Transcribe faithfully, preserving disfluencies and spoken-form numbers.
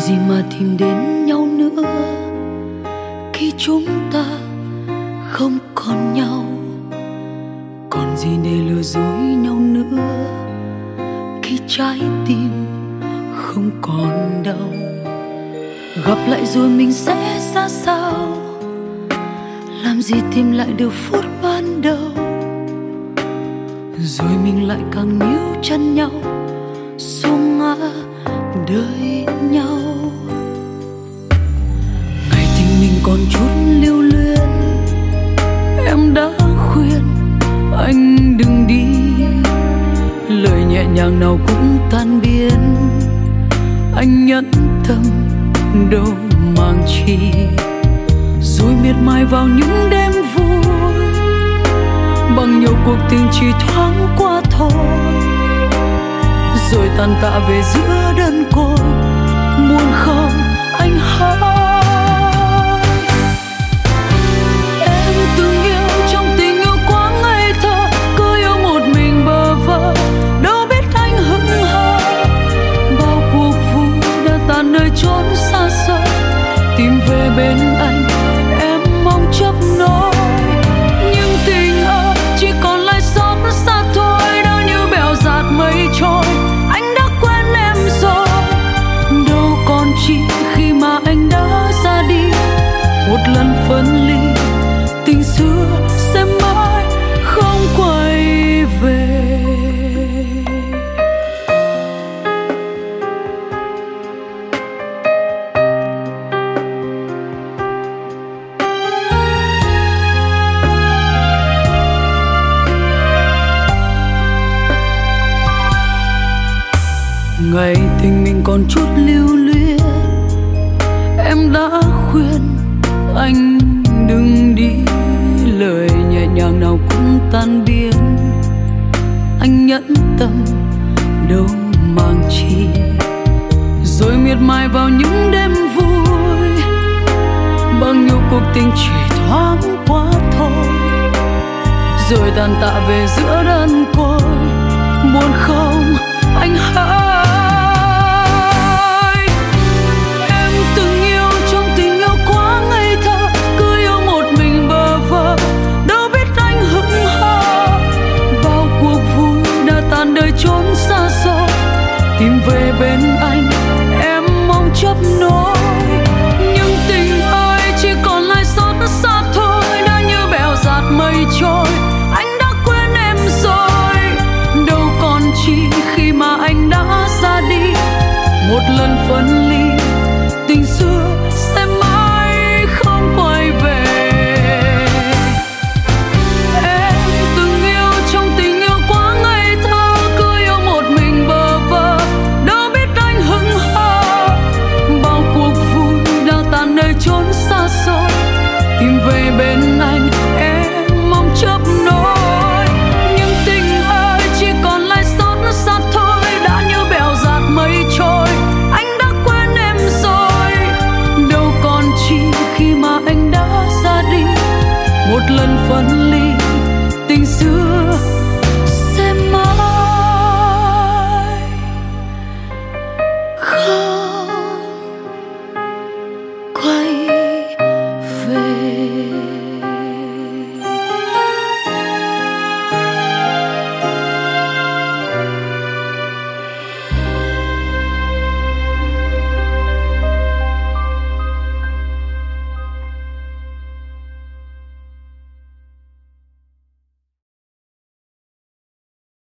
gì mà tìm đến nhau nữa khi chúng ta không còn nhau? Còn gì để lừa dối nhau nữa khi trái tim không còn đau? Gặp lại rồi mình sẽ ra sao? Làm gì tìm lại được phút ban đầu? Rồi mình lại càng níu chân nhau, xuống ngã đợi nhau. Ngày tình mình còn chút lưu luyến, em đã khuyên anh đừng đi. Lời nhẹ nhàng nào cũng tan biến, anh nhẫn tâm đâu mang chi. Rồi miệt mài vào những đêm vui, bằng nhiều cuộc tình chỉ thoáng qua thôi. Rồi tàn tạ về giữa đơn côi, muốn không anh hỏi. Em từng yêu trong tình yêu quá ngây thơ, cứ yêu một mình bơ vơ, đâu biết anh hững hờ. Bao cuộc vui đã tàn nơi chốn xa xôi, tìm về bên anh em mong chấp nối. Nhưng tình ơi chỉ còn lại xót xa thôi, đâu như bèo dạt mây trôi. Anh đã quên em rồi, đâu còn chi khi mà anh đã ra đi. Một lần phân ly, tình xưa sẽ mãi không quay về. Ngày tình mình còn chút lưu luyến, em đã khuyên anh đừng đi. Lời nhẹ nhàng nào cũng tan biến, anh nhẫn tâm đâu mang chi. Rồi miệt mài vào những đêm vui, bằng nhiều cuộc tình chỉ thoáng qua thôi. Rồi tàn tạ về giữa đơn côi, muốn không anh hãy. Em từng yêu trong tình yêu quá ngây thơ, cứ yêu một mình bơ vơ, đâu biết anh hững hờ. Bao cuộc vui đã tàn đời chốn xa xôi, tìm về bên anh em mong chấp nối. Nhưng tình ơi chỉ còn lại xót xa thôi, đã như bèo dạt mây trôi. Anh đã quên em rồi, đâu còn chi khi mà anh đã ra đi. Một lần phân ly, tình xưa